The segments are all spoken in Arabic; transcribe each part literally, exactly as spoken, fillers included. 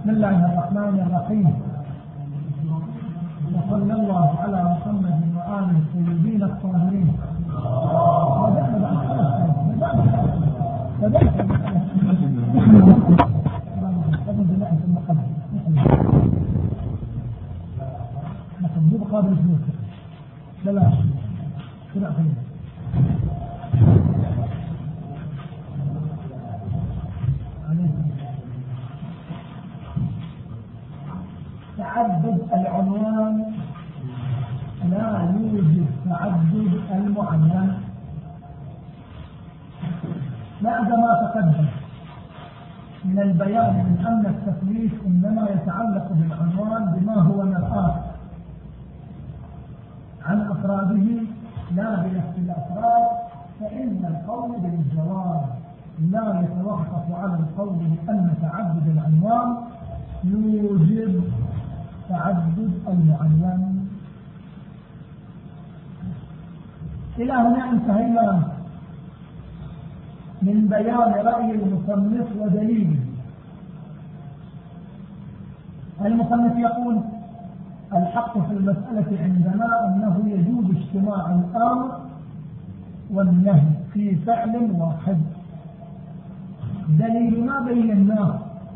بسم الله الرحمن الرحيم، وصلى الله على محمد وآله الطيبين الطاهرين. قابل فلوس بلاش كده خلينا تعدد العنوان لا يوجد تعدد المعنون. بعد ما تقدم من البيان من أن التثليث إنما يتعلق بالعنوان بما هو مرآة عن أفراده لا بنفس الأفراد، فإن القول بالجواب لا يتوقف على القول أن تعدد العنوان يوجب تعدد المعنون. إلى هنا انتهينا من بيان رأي المصنف ودليله. المصنف يقول: الحق في المسألة عندنا أنه يجوز اجتماع الأمر والنهي في فعل واحد. دليلنا بيناه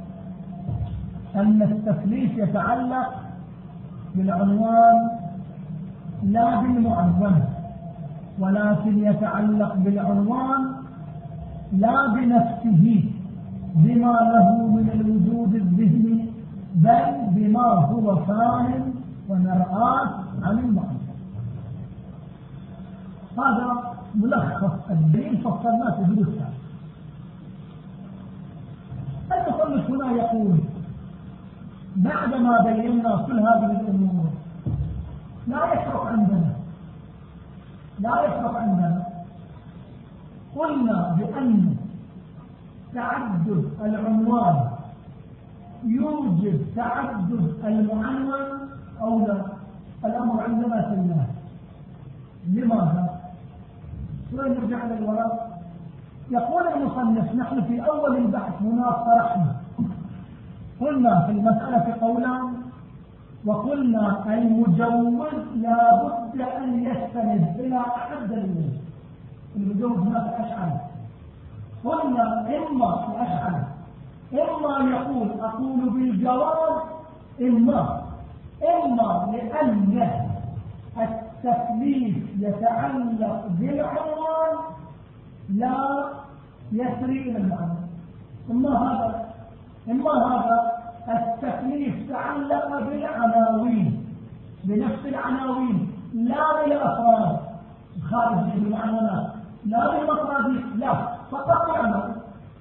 أن التثليث يتعلق بالعنوان لا بالمعنون، ولكن يتعلق بالعنوان لا بنفسه بما له من الوجود الذهني، بل بما هو فاهم ونرآه عن المعنى. هذا ملخص الدليل فصلناه في دروس ثانية. المصنف هنا يقول: بعدما بينا كل هذه الأمور لا يفرق عندنا لا يفرق عندنا قلنا بأن تعدد العنوان يوجد تعدد المعنون أو لا. الأمر عندنا سيئات. لماذا؟ ونرجع للوراء. يقول المصنف: نحن في أول البحث هنا طرحنا قلنا في المسألة قولان، وقلنا المجوز لا بد أن يستند إلى أحد دليلين. المجوز هناك أشعر. قلنا إما الأشعر إما يقول أقول بالجواب، إما إما لأن التثليث يتعلق بالعنوان لا يسري إلى المعنى. إما هذا إما هذا التثليث تعلق بالعناوين بنفس العناوين لا بالأفراد خارج المعنونات، لا بالمفردات، لا فقط العناوين.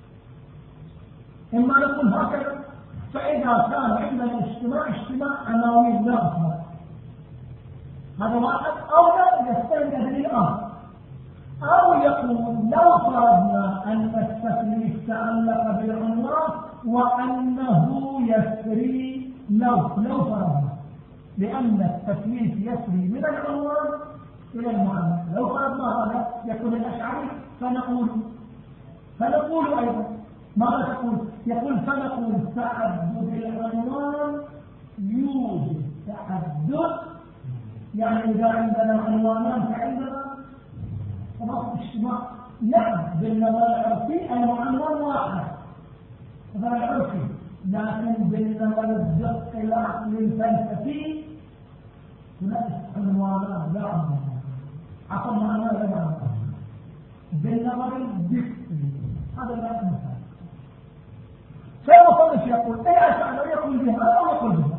إما نقول هكذا، فإذا كان عندنا اجتماع اجتماع عناوين لا أفراد، هذا واحد. أو لا يستند للآخر، أو يقول لو فرضنا أن التثليث تعلق بالعنوان وأنه يسري لو لو فرضنا لأن التثليث يسري من العنوان إلى المعنى. لو فرضنا هذا يكون الأشعري فنقول فنقول أيضا ماذا تقول؟ يقول فنقول تعدد العنوان يوجد تعدد، يعني إذا عندنا عنوانان فعندنا خلاص اجتماع. نعم بالنظر العرفي المعنون واحد نظر العرفي، لكن بالنظر الدق العقل الفلسفي هناك عنوانان لا عنوان عقل معنى لا معنى. بالنظر الدقي هذا لا مثال. فالمصنف يقول اي اشعر يقول بها او يقول بها،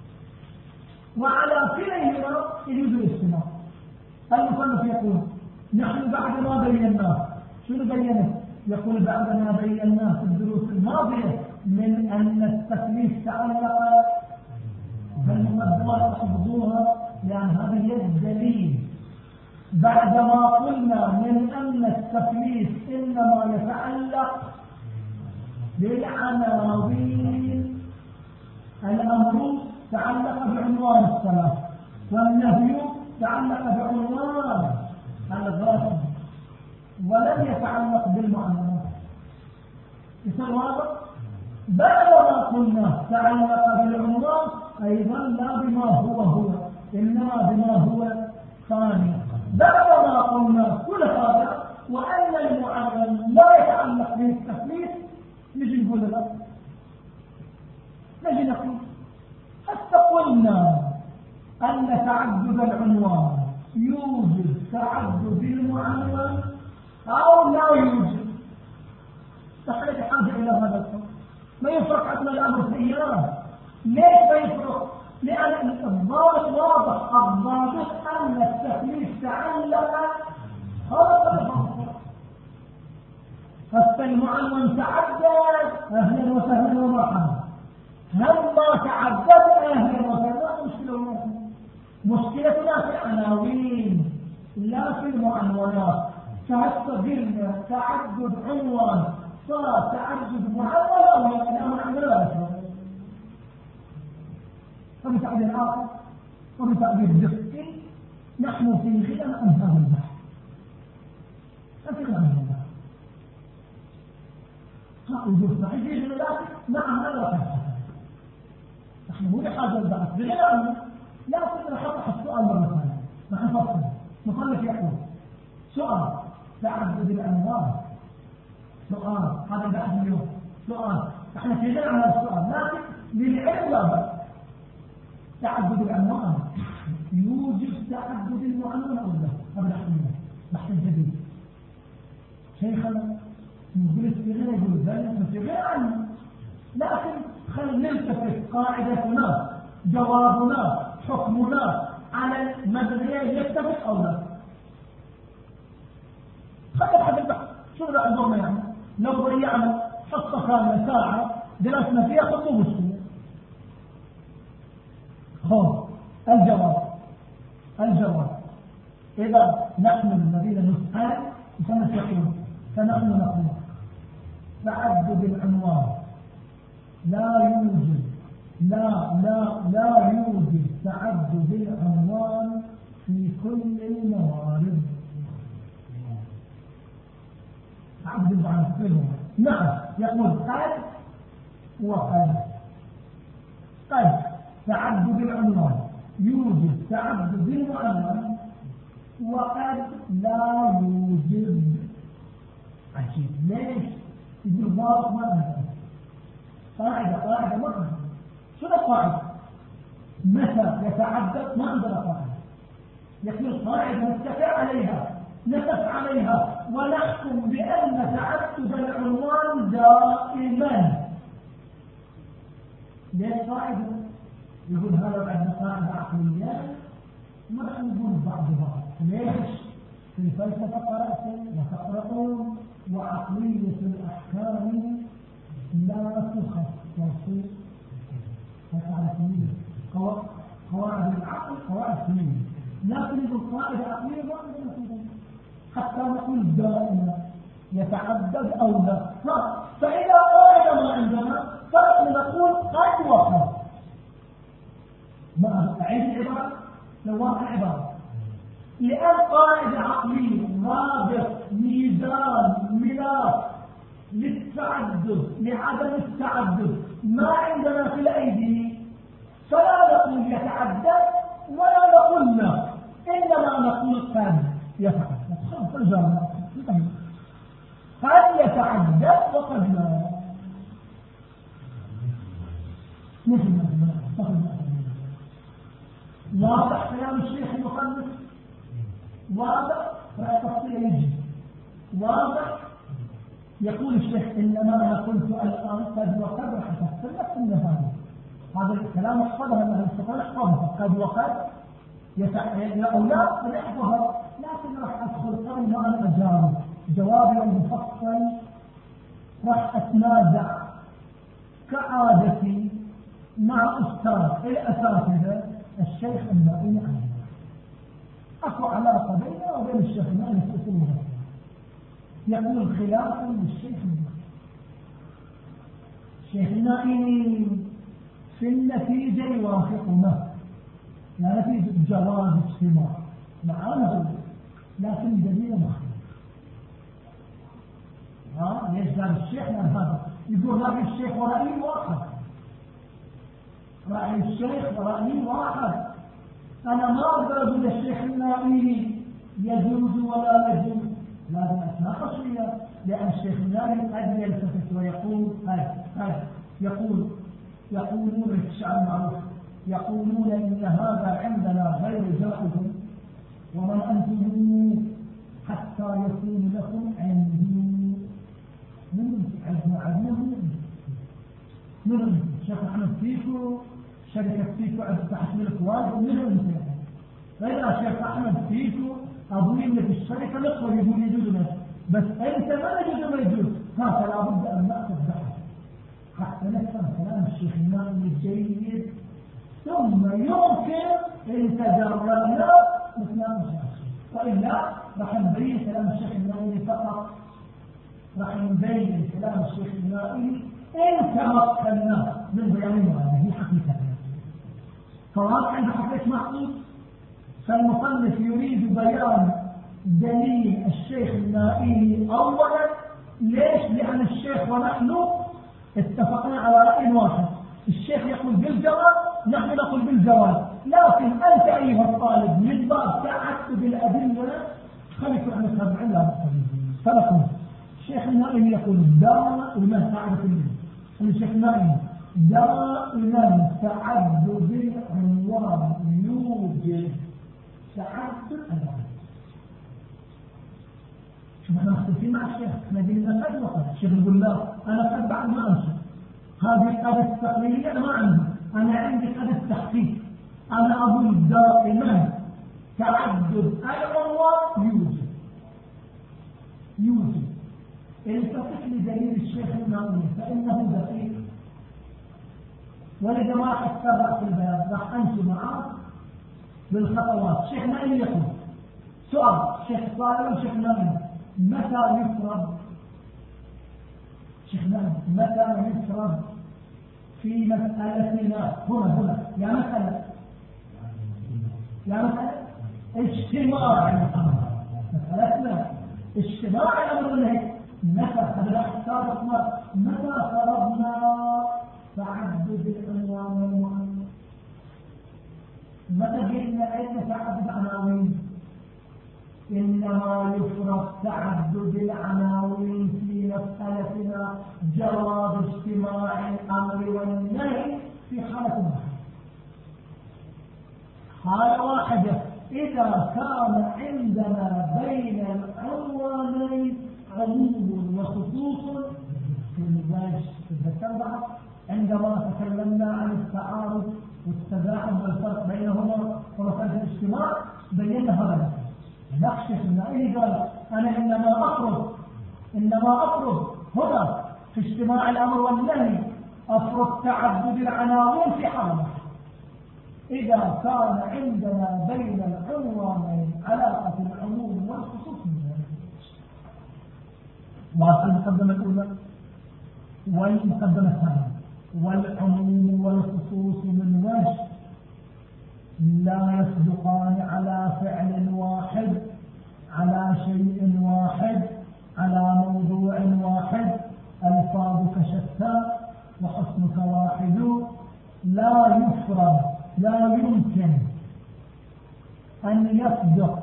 وعلى كليهما يجوز الاجتماع. المصنف يقول: نحن بعد ما بيناه. شنو بينه؟ يقول: بعد ما بيناه في الدروس الماضية من أن التثليث تعلق بالمقدمات تحفظوها، لأن هذا هي الدليل. بعدما قلنا من أن التثليث إنما يتعلق بالعناوين، الأمر تعلق بعنوان الصلاة، والنهي تعلق بعنوان الغرض، ولم يتعلق بالمعنى. يصير واضح؟ بعدما قلنا تعلق بالعنوان أيضا لا بما هو هو إنما بما هو ثاني. بعدما قلنا كل هذا وأن المعنون لا يتعلق به التثليث نجي نقول لا نجي نقول حتى قلنا أن تعدد العنوان يوجد تعدد المعنون أو لا يوجد. نحن بحاجة إلى هذا الفرق. ما يفرق عندنا الأمر في إيران. ليش ما يفرق؟ لأن الضابط واضح. الضابط أن التثليث تعلق هذا الفرق. فالمعنون تعدد أهلا وسهلا ومرحبا. هم ما تعدد أهلا وسهلا مشكلة. مشكلتنا في العناوين لا في المعنونات. فهستغلنا تعدد عنوان صار تعدد معول أو لا الأمر عندنا لا يفرق. وبتعبير آخر وبتعبير دقيق نحن في غنى عن هذا البحث. ما في غنى عن هذا البحث. ها وجود صحيح في غنى نعم هذا لا. نحن مو بحاجة البحث بغنى عنه. لكن راح اطرح السؤال مرة ثانية. نحن نفصل. مصنف يقول سؤال تعدد الأنواع. سؤال هذا البحث اليوم. سؤال نحن في غنى عن هذا السؤال لكن للعلم لا بأس. تعدد الأنواع يوجد تعدد المعنون أو لا؟ هذا بحث اليوم. بحث جديد. شيخنا نقول استغنى يقول ذلك نستغنى عنه. لكن خلينا نلتفت قاعدتنا جوابنا حكمنا على المبنيين يتفق أو لا. خلينا نحن البحث. شو رأي أنظرنا يعني لو ضيعنا حصة كاملة ساعة درسنا فيها خطوة مسلمة. خذ الجواب. الجواب إذا نحن الذين نسأل فنسأل فنحن نقول تعدد العنوان لا يوجد لا لا لا يوجد تعدد العنوان في كل الموارد. تعدد العنوان في الموارد. نعم يقول قد وقد. قد تعدد العنوان يوجد تعدد المعنون وقد لا يوجد. عجيب ليش؟ يقول الله ما أنت قاعدة قاعدة مرة. شنو القاعدة؟ متى يتعدد ما عندنا قاعدة. يقول قاعدة نتفق عليها نقف عليها ونحكم بأن تعدد العنوان دائما. ليش قاعدة؟ يقول هذا بعد قاعدة عقلية ما راح نقول بعض بعض. ليش؟ في الفلسفة قرأت وتقرؤون وعقلية الأحكام لا تخصص. قواعد العقل قواعد سنية لكن يقول قاعدة عقلية ما عندنا حتى نقول دائما يتعدد أو لا. فإذا قاعدة ما عندنا فنقول قد وقد. ما أعيد العبارة لو واقع عبارة لأن قاعدة عقلية رابط ميزان ملاك للتعدد لعدم التعدد ما عندنا في الأيدي فلا نقول يتعدد ولا نقول لا إنما نقول قد يتعدد. قد يتعدد وقد لا. مثل واضح كلام الشيخ المصنف واضح فالتفصيل يجي واضح. يقول الشيخ إنما أنا قلت الآن قد وقد راح تفصل نفس النهاية. هذا الكلام احفظها أنه يستطيع احفظها قد وقد يتعين أو لا قد احفظها لكن راح أدخل قبل ما أنا أجاوب جوابي المفصل راح أتنازع كعادتي مع أستاذ الأساتذة الشيخ النائم عنه. أكو علاقة بينه وبين الشيخ النائم في أصول المغفرة. يقول خلافا للشيخ النائم. الشيخ النائم في النتيجة يوافقنا لا نتيجة جواز اجتماع معانا لكن دليل مختلف. ها ليش قال الشيخ من هذا؟ يقول رأي الشيخ ورأي واحد رأي الشيخ ورأيي واحد. أنا ما أقدر أقول الشيخ النائي يجوز ولا يجوز، لازم أتناقش فيها، لأن الشيخ النائي قد يلتفت ويقول هاي هاي يقول يقولون الشعر معروف، يقولون إن هذا عندنا غير جائز، ومن أنتم حتى يكون لكم عندي من عندنا عندنا من الشيخ أحمد فيكو شركة فيكو تحت ملك واجب من أنت غير الشيخ أحمد فيكو أبوي اللي في الشركة نقول يقول يجوز له، بس أنت ما يجوز ما يجوز، هذا لابد أن نأخذ بحث حتى نفهم كلام الشيخ النائي الجيد، ثم يمكن إن تجربنا نتناقش وإلا راح نبين كلام الشيخ النائي فقط، راح نبين كلام الشيخ النائي إن تمكنا من بيانه. هذه حقيقة فواضح عند حقيقة محمود. فالمصنف يريد بيان دليل الشيخ النائي أولا. ليش؟ لأن الشيخ ونحن اتفقنا على رأي واحد، الشيخ يقول بالجواز نحن نقول بالجواز، لكن أنت أيها الطالب من باب تعدد الأدلة خليك عن السبع لا فلكم الشيخ النائي يقول دائما تعرف الشيخ النائي دائما تعدد العنوان يوجد تعدد العنوان. شوف احنا مختلفين مع الشيخ، احنا قلنا قد وقت الشيخ يقول لا انا قد بعد ما امشي، هذه قد التقليديه انا ما عندي، انا عندي قد التحقيق. انا اقول دائما تعدد العنوان يوجد يوجد التفت لدليل الشيخ النائي فانه دقيق، ولذا ما راح اتسرع في البيان، راح امشي معاه بالخطوات. الشيخ النائي يقول سؤال الشيخ صالح والشيخ النائي متى يفرض شيخنا متى يفرض في مسألتنا هنا هنا يا مسألة يا مسألة اجتماع الأمر مسألتنا اجتماع الأمر له متى هذا اختارتنا متى فرضنا تعدد العنوان والمعنى، متى جئنا عندنا تعدد عناوين؟ إنما يفرض تعدد العناوين في مسألتنا جواز اجتماع الأمر والنهي في حالة واحدة. حالة واحدة إذا كان عندنا بين العنوانين عموم وخصوص في الوجه. تذكر عندما تكلمنا عن التعارض والتداعم والفرق بينهما ومسألة الاجتماع بينا هذا. نقشف النائي قال أنا إنما أفرض إنما أفرض هنا في اجتماع الأمر والنهي أفرض تعدد العناوين في حالة إذا كان عندنا بين العنوانين علاقة العموم والخصوص من ذلك. واصل المقدمة الأولى والمقدمة الثانية. والعموم والخصوص من وجه لا يصدقان على فعل واحد على شيء واحد على موضوع واحد ألفاظك شتى وحسنك واحد. لا يفرض لا يمكن أن يصدق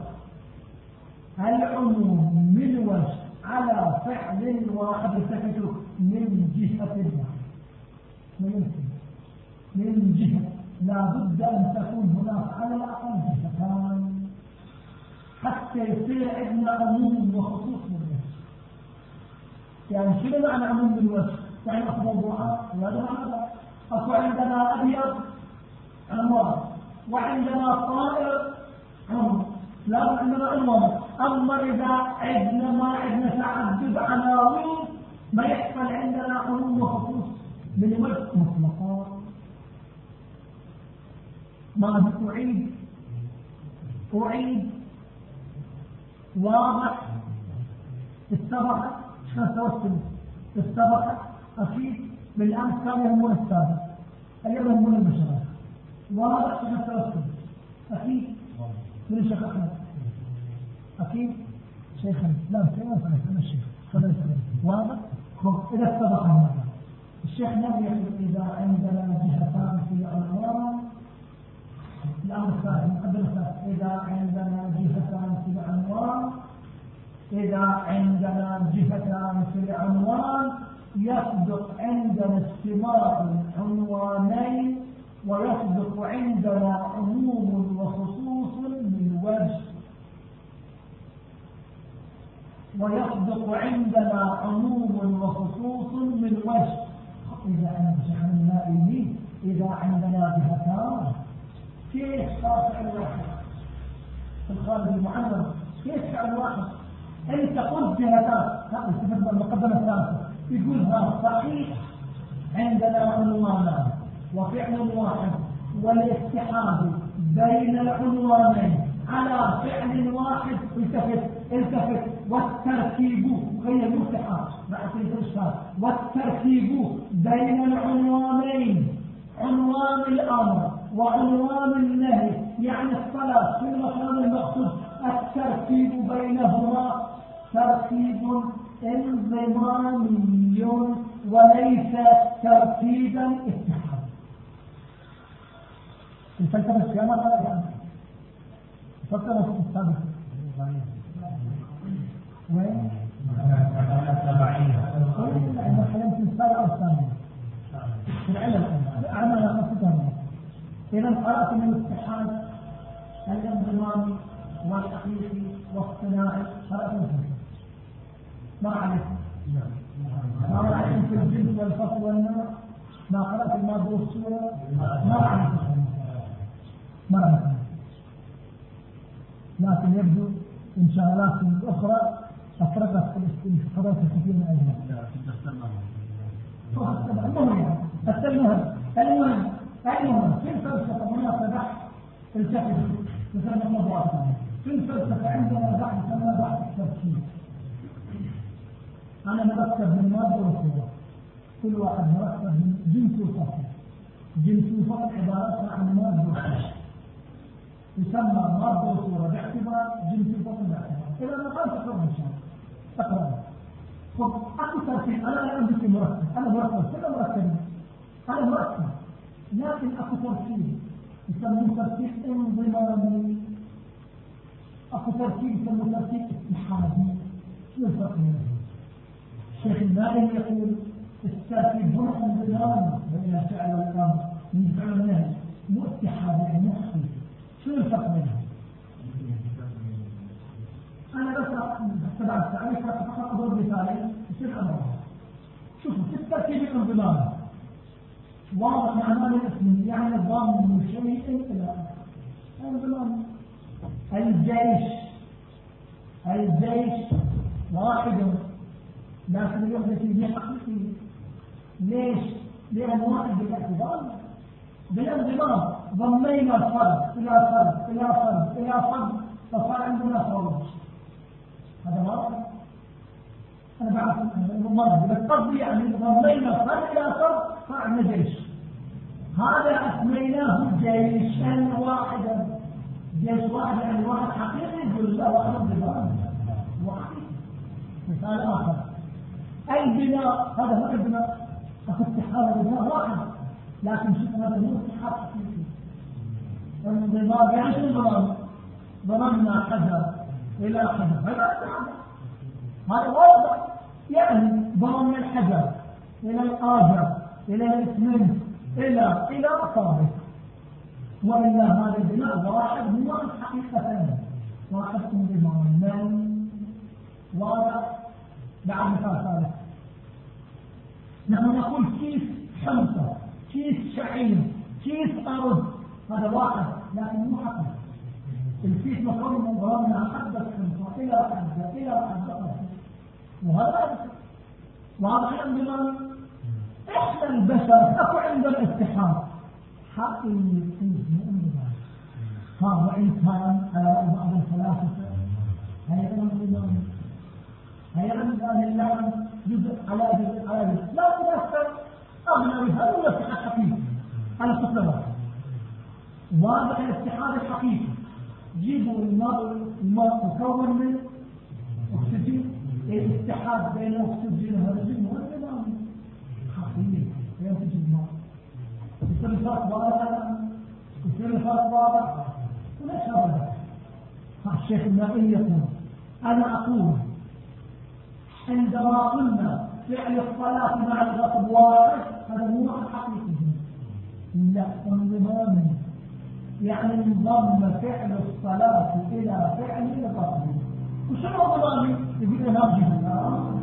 العموم من وجه على فعل واحد يستفيد من جهة واحدة. ويمكن من جهة لا بد أن تكون هناك على الأقل جهتان حتى يصير عندنا عموم وخصوص من الوجه. يعني شنو معنى عموم بالوجه؟ يعني أخذ موضوعات وهذا معنى أكو عندنا أبيض عنوان وعندنا طائر عنوان لا عندنا عنوان. أما إذا عندنا ما عندنا تعدد عناوين ما يحصل عندنا عموم وخصوص بالوجه مطلقا. ما أعيد أعيد واضح السبقة شخص توصل السبقة أكيد بالأمس كان يهمون السابق اليوم يهمون المشاركة. واضح شخص توصل أكيد من شيخ أحمد أكيد شيخنا لا سيما فليس الشيخ فليس واضح. إذا السبقة مرة الشيخ نبي يقول إذا عندنا جهتان في عنوان إذا عندنا جهتان في العنوان إذا عندنا جهتان في العنوان يصدق عندنا استماع العنوانين ويصدق عندنا عموم وخصوص من وجه ويصدق عندنا عموم وخصوص من وجه. إذا عندنا النائي إذا عندنا جهتان كيف صار فعل واحد في الخارج المعلم؟ كيف فعل واحد؟ أنت قلت جهتان هذا استفدنا المقدمة الثالثة يقول ها صحيح عندنا عنوانان وفعل واحد والاتحاد بين العنوانين على فعل واحد التفت التفت والتركيب غير الاتحاد والتركيب بين العنوانين عنوان الأمر وعنوان النهي يعني الصلاة في المكان المقصود التركيب بينهما تركيب انضمامي وليس تركيبا اتحاد. الفلسفة السيامة لا يعني فكرة في السابق وين؟ عندما حلمت السابق أو الثانية في العلم أعمل قصتها إذا قرأت من الاتحاد الانضمامي والحقيقي والصناعي قرأت من ما عليك ما عليك في الجد والفصل والنار ما قرأت الماضي والصورة ما عليك ما عليك لكن يبدو انشغالات أخرى أفرقت الاستفادات الكثير من أجلها. المهم المهم المهم المهم في الفلسفة هناك بحث التفت يسمى موضوعات في الفلسفة عندنا بحث يسمى بحث التركيب. أنا مركب من مادة وصورة كل واحد مركب من جنس وفصل جنس وفصل عبارة عن مادة وصورة يسمى مادة وصورة باعتبار جنس وفصل باعتبار. إذا ما قال تقرأ إن شاء الله أقرأ. خب أكو تركيب أنا لا عندي مركب أنا مركب كله مركب أنا مركب لكن أكو تركيب يسمى تركيب انضمامي أكو تركيب يسمى تركيب اتحادي. شو الفرق بينهم؟ الشيخ النائم يقول التركيب هو انضمام بين الفعل والأمر من فعل النهي مو اتحاد يعني مو حقيقي. شو الفرق بينهم؟ أنا بس تبع التعريف فقط أضرب مثالين يصير أمر. شوفوا في التركيب الانضمامي واضح معناه الاسم يعني ضم شيء إلى انضمام. الجيش الجيش واحد لكن الوحدة فيه حقيقي. ليش؟ لأن واحد بالاعتبار بالانضمام ضمينا الفرد إلى فرد إلى فرد إلى فرد فصار عندنا فوج. هذا واضح. أنا بعرف مرة بالقصد يعني ضمينا الفرد إلى فرد صار عندنا جيش. هذا أسميناه جيشا واحدا. جيش واحد يعني واحد حقيقي يقول لا واحد انضمام وحقيقي. مثال آخر البناء هذا هو البناء أخذ اتحاد البناء واحد لكن شوف هذا مو اتحاد حقيقي. الانضمام يعني شو الانضمام؟ ضممنا حجر إلى حجر هذا اتحاد. هذا واضح يعني ضممنا الحجر إلى الآجر إلى الإسمنت إلى إلى صابت. وإلا هذا البناء واحد هو حقيقة واحد انضمام من واضح. بعد مثال ثالث نحن نقول كيس حمصة كيس شعير كيس أرض هذا واحد لكن مو حقيقي. الكيس مكون من ضمن حبة حمصة إلى حبة إلى حبة وهذا واضح عندنا إحنا البشر أكو عندنا اتحاد حقيقي مؤمن. هذا إن كان على بعض الفلاسفة هي الانضمام هي الانضمام اللعن جزء على جزء على جزء لا تنسى أغنى بهذا هو الاتحاد الحقيقي على كتلة واحدة. واضح الاتحاد الحقيقي جيبوا الماء الماء مكون من أكسجين. الاتحاد بين الأكسجين وهذا الجسم هو الانضمام حقيقي ينتج الماء. يصير الفرق واضح يصير الفرق واضح وليش هذا الشيخ النائي يقول أنا أقول عندما قلنا فعل الصلاة مع الغصب واحد هذا مو واحد حقيقي، لا انضمام، يعني انضم فعل الصلاة إلى فعل الغصب. وشنو انضمامي؟ يقول لنا جهة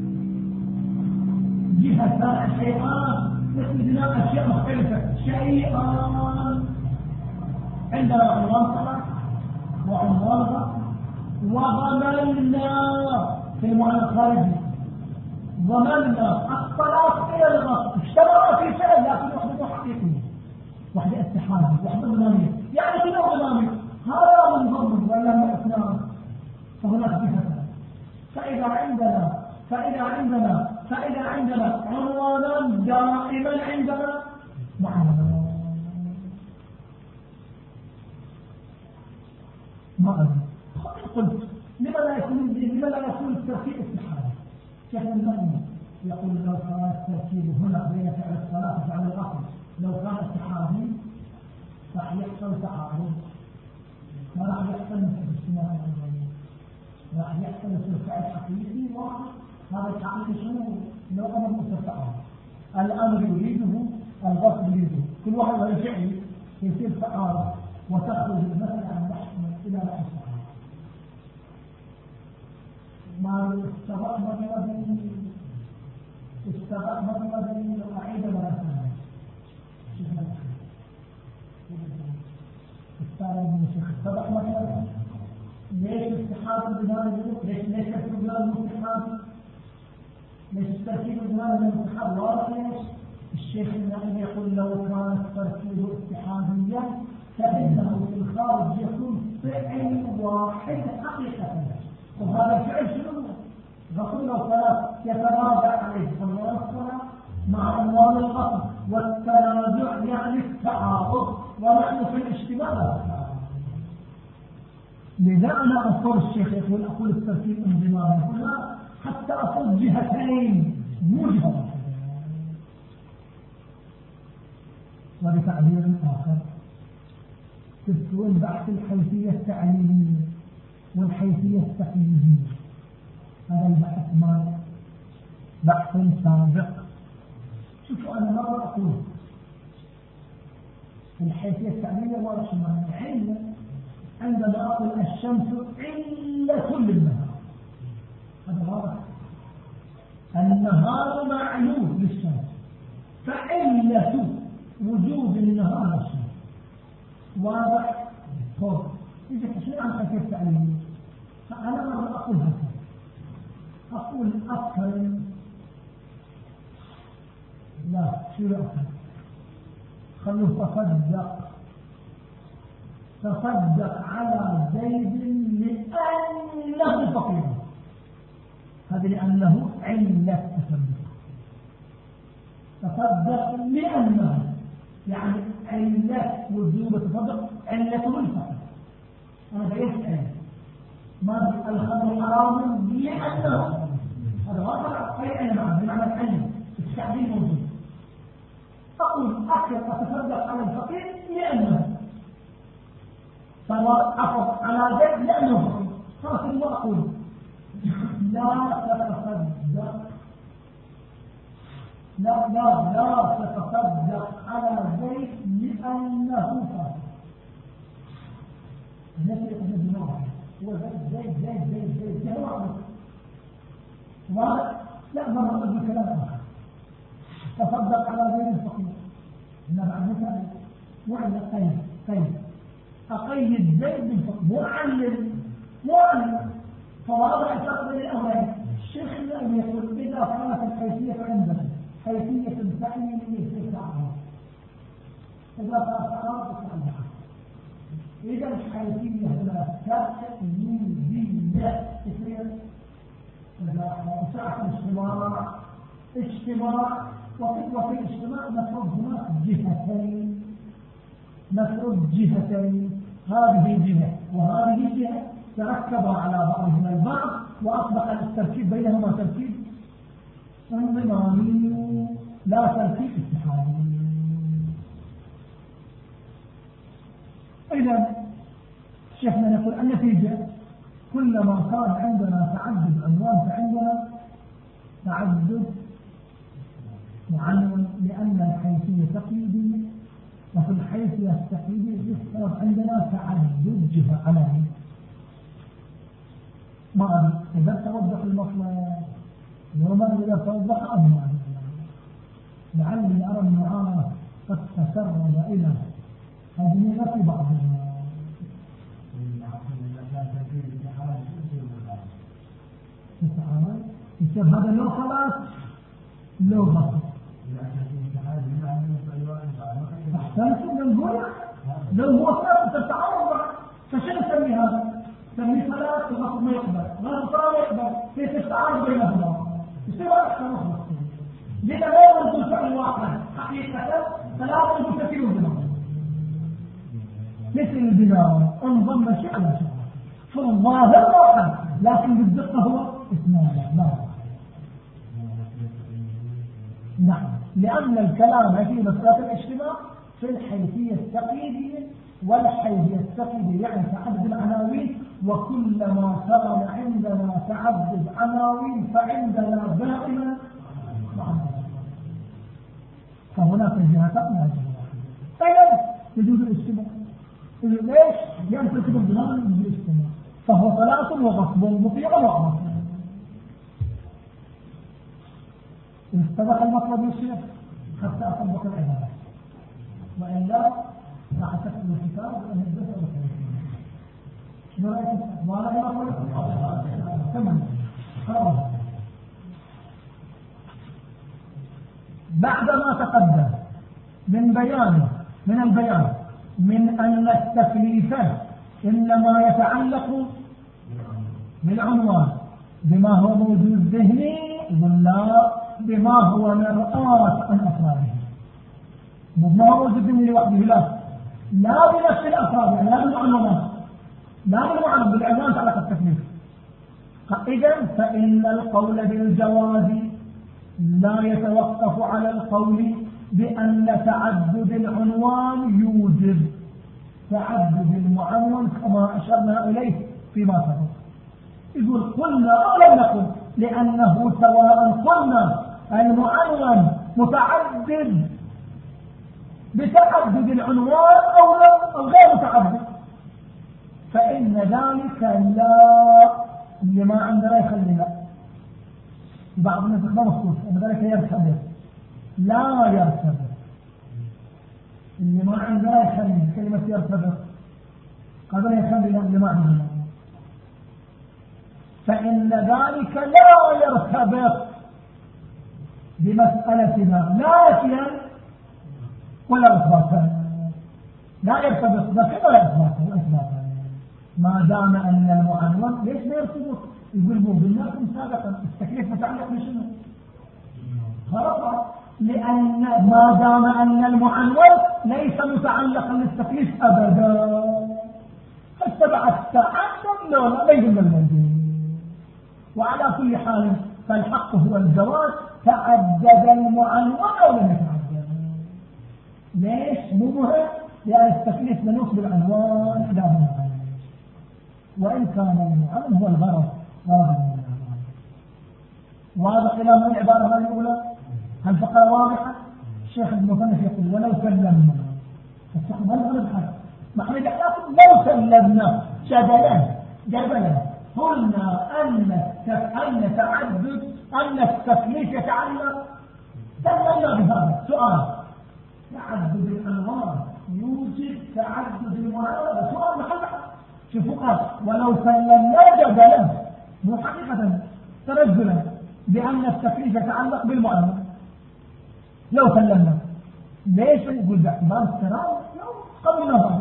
جهة شيئان يستدنا أشياء مختلفة، شيئان عندنا عنوان صلاة وعنوان غصب، وضمننا في المعنى الخارجي ضمننا الصلاة إلى الغصب، اجتمع في فعل لكن وحدة حقيقية، وحدة اتحادية، وحدة ضمانية، يعني كل ضمانية هذا من ضمن ولا من اثنان، فهناك جهة. فإذا عندنا فإذا عندنا فإذا عندنا عنوانا دائما عندنا معنى ما أدري. قلت لما لا يكون لما لا يكون التركيب استحالة؟ شيخ المؤمن يقول لو كان التركيب هنا بين فعل الصلاة وفعل الغسل لو كان استحالي راح يحصل تعارض، ما راح يحصل مثل اجتماع، راح يحصل مثل فعل حقيقي واحد. هذا الحقيقي شنو؟ لو أمر مستفعل الأمر يريده الغسل يريده، كل واحد له فعل يصير تعارض وتخرج المسألة عن نحن إلى نحن ما استبق مطلبي استبق مطلبي أعيد مرة ثانية. استبق مطلبي ليش استحاض البناء ليش ليش البناء المستحاض ليش التركيب البناء المستحاض واضح؟ ليش الشيخ النائي يقول لو كان التركيب استحاضيا فإنه في الخارج يكون فعل واحد حقيقة، وهذا الفعل شنو؟ غسل الصلاة يتراجع عليه عنوان الصلاة مع عنوان الغسل، والتراجع يعني التعارض، ونحن في الاجتماع. لذا أنا أصور الشيخ يقول أقول التركيب انضمامي هنا حتى أصور جهتين مو جهة. وبتعبير آخر تذكرون بحث الحيثية التعليمية والحيثية التقليدية، هذا البحث مال بحث سابق. شوفوا أنا مرة أقول الحيثية التعليمية واضح معنى علة، عندما أقول الشمس علة للنهار هذا واضح، النهار معلوم للشمس، فعلة وجود النهار الشمس واضح. فوق إذا كشيء عن حيثية التعليمية فأنا مرة أقول هكذا، أقول أكرم لا شو أكرم خلوه تصدق تصدق على زيد لأنه فقير، هذا لأنه علة تصدق، تصدق لأنه يعني علة وجوب تصدق علة الفقر. أنا بقيت علة ما الخمر حرام لأنه هذا واقع أي علة معه بمعنى العلم التعليم موجود. أقول أكثر أتصدق على الفقير لأنه سواء أخذ على ذلك لأنه فقير، خلاص الله أقول لا تتصدق لا لا لا تتصدق على زيت لأنه فقير. الناس يقول بالنوع هو زيت زيت زيت زيت زيت زيت هو عمر واضح؟ لا ما نقول بكلام آخر تصدق على زيت الفقير هنا بعد مثال وعلى قيد قيد أقيد زيت بالفقير معلم معلم، فواضح الفرق بين الأمرين. الشيخ النائي يقول إذا كانت الحيثية عندنا حيثية تعليمية في تعارض، إذا كانت تعارض تعارض إذا الحيثية هنا تأمينية تصير ساعة الاجتماع اجتماع وفي الاجتماع نفرض هناك جهتين نفرض جهتين، هذه جهة وهذه جهة تركبا على بعضهما البعض وأصبح التركيب بينهما تركيب انضمامي لا تركيب اتحادي. إذا شيخنا نقول النتيجة كلما كان عندنا تعدد عنوان فعندنا تعدد معنون، لأن الحيثية تقليدية، وفي الحيثية التقليدية يفترض عندنا تعدد جهة عناوين. ما أدري إذا توضح المطلب يوما إذا توضح أمر لعلي أرى المعارضة قد تسرب إلى أدمغة بعضها. يصير هذا لو خلاص لو بطل أحسنت من هنا لو هو ثابت التعارض فشنو نسمي هذا؟ نسميه صلاة الغصب ما يقبل، غير صلاة ما يقبل، كيف التعارض بينهما يصير أحسن مخلص. لذا لا يوجد الفعل واحد حقيقة ثلاثة مستكيلون بناء مثل البناء انضم شيء على شيء فالظاهر واحد لكن بالدقة هو اثنان. لا نعم، لأن الكلام في مسألة الاجتماع في الحيثية التقليدية، والحيثية التقليدية يعني تعدد العناوين، وكلما كان عندنا تعدد عناوين فعندنا دائما فهناك جهتان لا جهة. طيب يجوز الاجتماع ليش؟ لأن ترتب البناء بالاجتماع فهو طلاق وغصب مطيع وعمر. استبق المطلب يصير حتى أطبق العبادة، وإلا راح تكتب الكتاب وأن الدرس وكذا. شنو رأيك؟ واضح المطلب؟ تمام. خلاص. بعدما تقدم من بيان من البيان من أن التكليف إنما يتعلق بالعنوان بما هو موجود ذهني ولا بما هو مرآة عن أفراده، بما هو موجود ذهني لوحده، لا لا بنفس الأفراد، يعني لا بالعنوان لا بالعنوان بالعنوان تعلق التكليف. إذن فإن القول بالجواز لا يتوقف على القول بأن تعدد العنوان يوجب تعدد المعنون كما أشرنا إليه فيما سبق. يقول قلنا أو لم نقل، لأنه سواء قلنا المعنون متعدد بتعدد العنوان أو لا أو غير متعدد فإن ذلك لا اللي ما عندنا يخلينا. بعض الناس ما مخصوص أن ذلك يرتبط، لا يرتبط اللي ما عندنا يخلينا كلمة يرتبط قبل يخلينا اللي ما عندنا، فإن ذلك لا يرتبط بمسألتنا لا نفيا ولا إثباتا، لا يرتبط نفيا ولا إثباتا ما دام أن المعنون ليش لا يرتبط؟ يقول مو بالناكم سابقا التكليف متعلق بشنو؟ خلاص، لأن ما دام أن المعنون ليس متعلقا للتكليف أبدا فاتبع التعدد لا لا يهم الموجود. وعلى كل حال فالحق هو الجواز تعدد المعنون أو لم يتعدد. ليش؟ مو مهم، لأن التكليف منوط بالعنوان لا بالعنوان، وإن كان المعنون هو الغرض غرض من العنوان. واضح إلى من العبارة هذه الأولى؟ هل فقرة واضحة؟ الشيخ المصنف يقول ولو سلمنا الشيخ ما نقول بحاجة محمد الحافظ لو سلمنا جدلا جدلا قلنا أن أن تعدد أن التكليف يتعلق سلمنا بهذا سؤال تعدد الأنوار يوجد تعدد المعارضة سؤال محل شوفوا ولو سلمنا جدلا مو حقيقة ترجلا بأن التكليف يتعلق بالمعارضة لو سلمنا ليش نقول باعتبار السراية؟ قبل هذا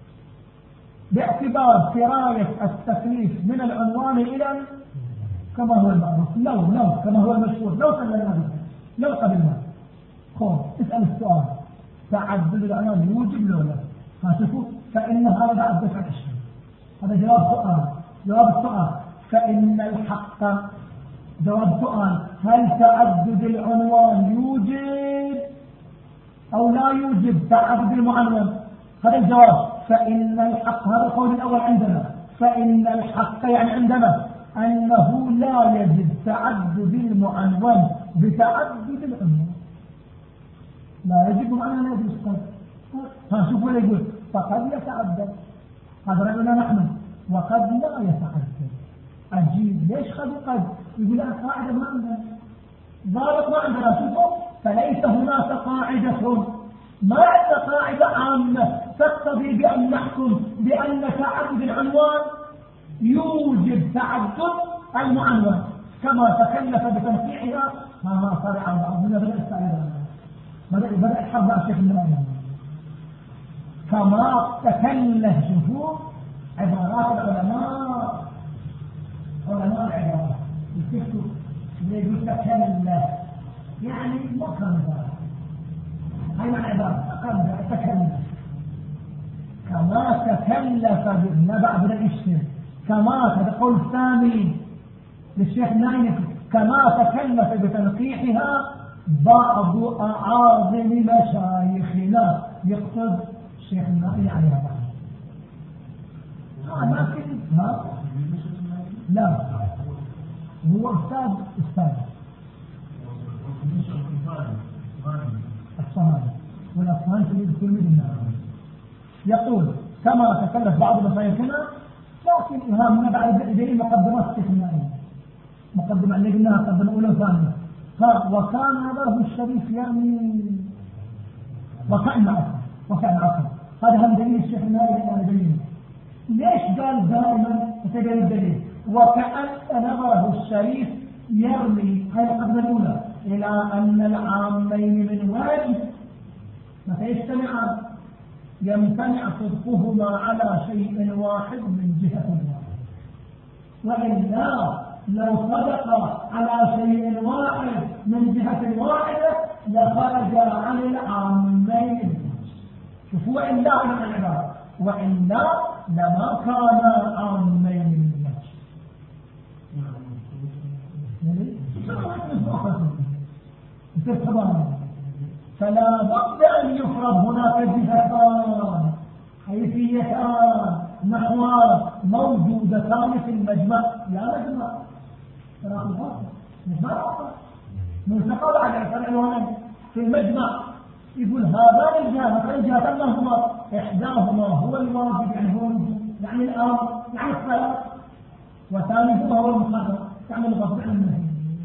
باعتبار سراية التكليف من العنوان إلى كما هو المعروف لو لو كما هو المشهور لو سلمنا به لو قبلنا خذ اسأل السؤال تعدد العنوان يوجب له لا هاتفوا فإن هذا بعد دفع الشيء. هذا جواب سؤال جواب السؤال فإن الحق جواب سؤال هل تعدد العنوان يوجب أو لا يوجب تعدد المعنون؟ هذا الجواب فإن الحق، هذا القول الأول عندنا، فإن الحق يعني عندنا أنه لا يجب تعدد المعنون بتعدد العنوان. لا يجب معنى لا يجب القول. ها شوفوا اللي يقول فقد يتعدد، هذا رأينا نحن، وقد لا يتعدد. عجيب، ليش خذوا قد؟ يقول القاعدة ما عندنا ضابط، ما عندنا. شوفوا، فليس هناك قاعدة، ما عندنا قاعدة عامة تقتضي بأن نحكم بأن تعدد العنوان يوجب تعدد المعنون، كما تكلف بتنقيحها. ها صار عام بدأ السائل، بدأ بدأ الحرب مع الشيخ النبوي، كما تكلف. شوفوا عبارات العلماء، علماء العبارات يكتبوا يقول تكلف، يعني ما كان ذلك. هاي معنى عبارة تكلف، كما تكلف بالنبع بن الاشتر، كما هذا قول الثاني للشيخ نايف، كما تكلف بتنقيحها بعض أعاظم مشايخنا، يقصد الشيخ نايف عليها بعض. ما كنت ها لا هو أستاذ أستاذ الصهاينة والأصهاينة في كل مدينة. يقول كما تكلف بعض مشايخنا، لكن إهامنا بعد ذلك مقدمات استثنائية، مقدمة اللي قلناها مقدمة أولى وثانية. وكان نظره الشريف يعني وكأن عصر، وكأن عصر. هذا هم دليل الشيخ النائي على دليل. ليش قال دائما تتبين الدليل؟ وكأن نظره الشريف يرمي، هذه المقدمة الأولى، إلى أن العامين من وجه متى يجتمعان يمتنع صدقهما على شيء واحد من جهة واحدة، وإلا لو صدق على شيء واحد من جهة واحدة لخرج عن العامين. شوفوا وإلا عن العبارة، وإلا لما كان عامين من وجه. فلا بد أن يفرض هناك جهتان حيثيتان نحوان موجودتان في المجمع. لا مجمع تراخي الواقع مجمع واقع ملتقى بعد عشر عنوانا في المجمع. يقول هذان الجهتان الجهتان ما هما؟ إحداهما هو الواجب يعني هو يعني الأمر يعني الصلاة، وثانيهما هو المحرم يعني الغضب عن النهي.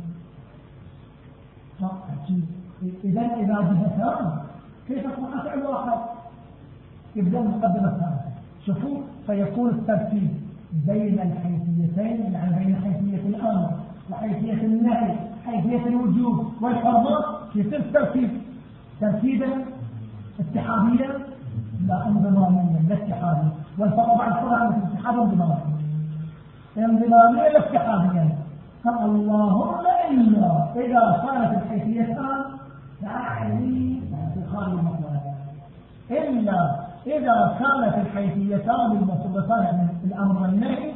إذا إذا جهتان كيف تصبح فعل واحد؟ يبدأ المقدمة الثالثة. شوفوا، فيكون الترتيب بين الحيثيتين، يعني بين حيثية الأمر وحيثية النهي، حيثية الوجوب والحرمة، يصير ترتيب ترتيبا اتحاديا لا انضماميا، لا اتحاديا. والفرق بعد الفرق عن الاتحاد انضماميا، انضماميا لا اتحاديا. فاللهم إلا إذا كانت الحيثيتان تعني انتقال المطلب، إلا إذا كانت الحيثيتان المطلوبتان من الأمر والنهي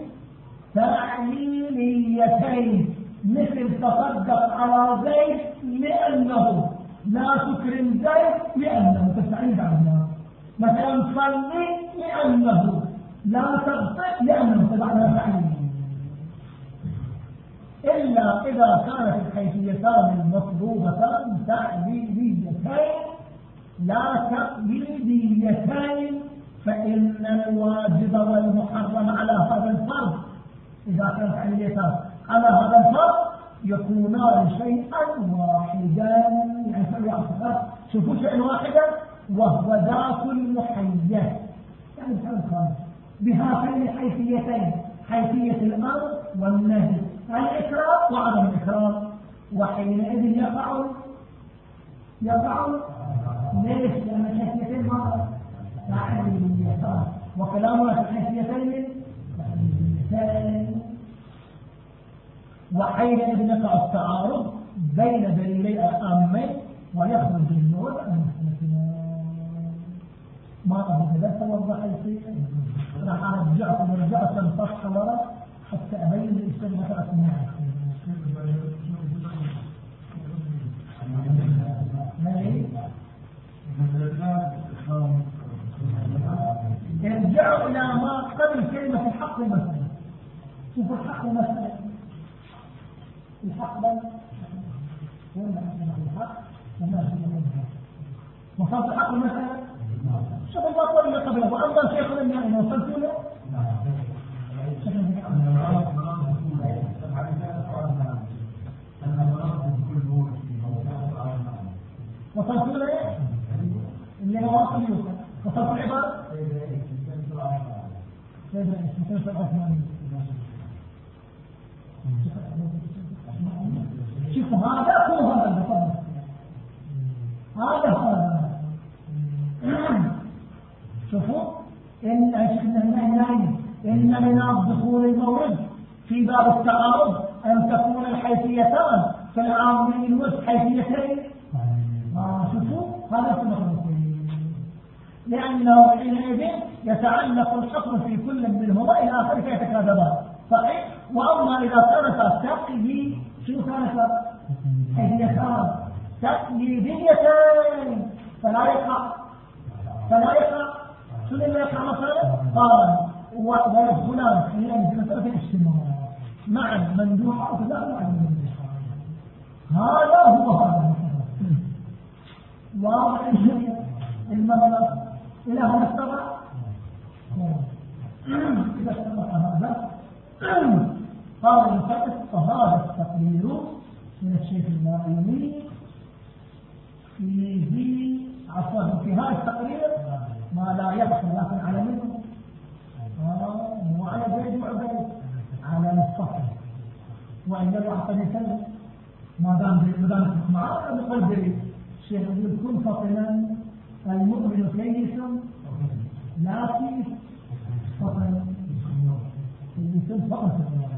تعليليتين، مثل تصدق على زيد لأنه، لا تكرم زيد لأنه تستعين عنها، مثلا صلي لأنه، لا تغطئ لأنه تبعنا تعليل. إلا إذا كانت الحيثيتان المطلوبتان تعليليتين لا تقليديتين، فإن الواجب والمحرم على هذا الفرض إذا كانت تعليليتان على هذا الفرض يكونان شيئا واحدا، يعني شيء واحد. شوفوا شيئا واحدا وهو ذات المحيز، يعني مثال خالص بهاتين الحيثيتين، حيثية الأمر والنهي، الإكرام وعدم الإكرام، وحينئذ يقع يقع ليش؟ لأن الحيثيتين ما تعليليتان، وكلامنا في الحيثيتين تعليليتين، وحينئذ يقع التعارض بين دليلي الآمين ويخرج النور المختلفين. ما أبو ثلاثة توضح الشيء، راح أرجعكم ورجعكم صفحة وراء حتى أبين الإسلام مثلا معه. ما هي؟ ارجعوا إلى ما قبل كلمة الحق والمسألة. شوفوا الحق والمسألة. الحق بل ولا الحق وما هو الحق وصلت الحق والمسألة. شوف المطلب اللي قبله وأنظر شيخنا من أين وصلت له. وصلت له ايه؟ اللي هو واصل يوسف. وصلت العبارة؟ شوف هذا هو هذا البطل. هذا هذا شوفوا إن إن إن من دخول المورد في باب التعارض أن تكون الحيثيتان في العام من الوسط حيثيتين. آه شوفوا هذا سمعه لأنه حينئذ يتعلق الحكم في كل منهما إلى آخر فيتكاذبان صحيح. وأما إذا كانت تقليدية شو كانت حيثيتان تقليديتين فلا يقع فلا يقع شنو اللي يقع مثلا قال ويدخلان حينئذ في مسألة الاجتماع مع مندوحات لا مع المندوحات. هذا هو هذا واضح الشيء المبلغ إلى هذا السبع. إذا استمع هذا قال المصدق فهذا التقرير من الشيخ النائمي فيه عفوا في هذا التقرير ما لا يدخل لكن على منه مو على زيد وعبيد على الصفر وإن الله قد يسلم ما دام ما دام معاه بقدر الشيخ يقول كن فطنا المؤمن كيس لا كيس فطن كيس فطن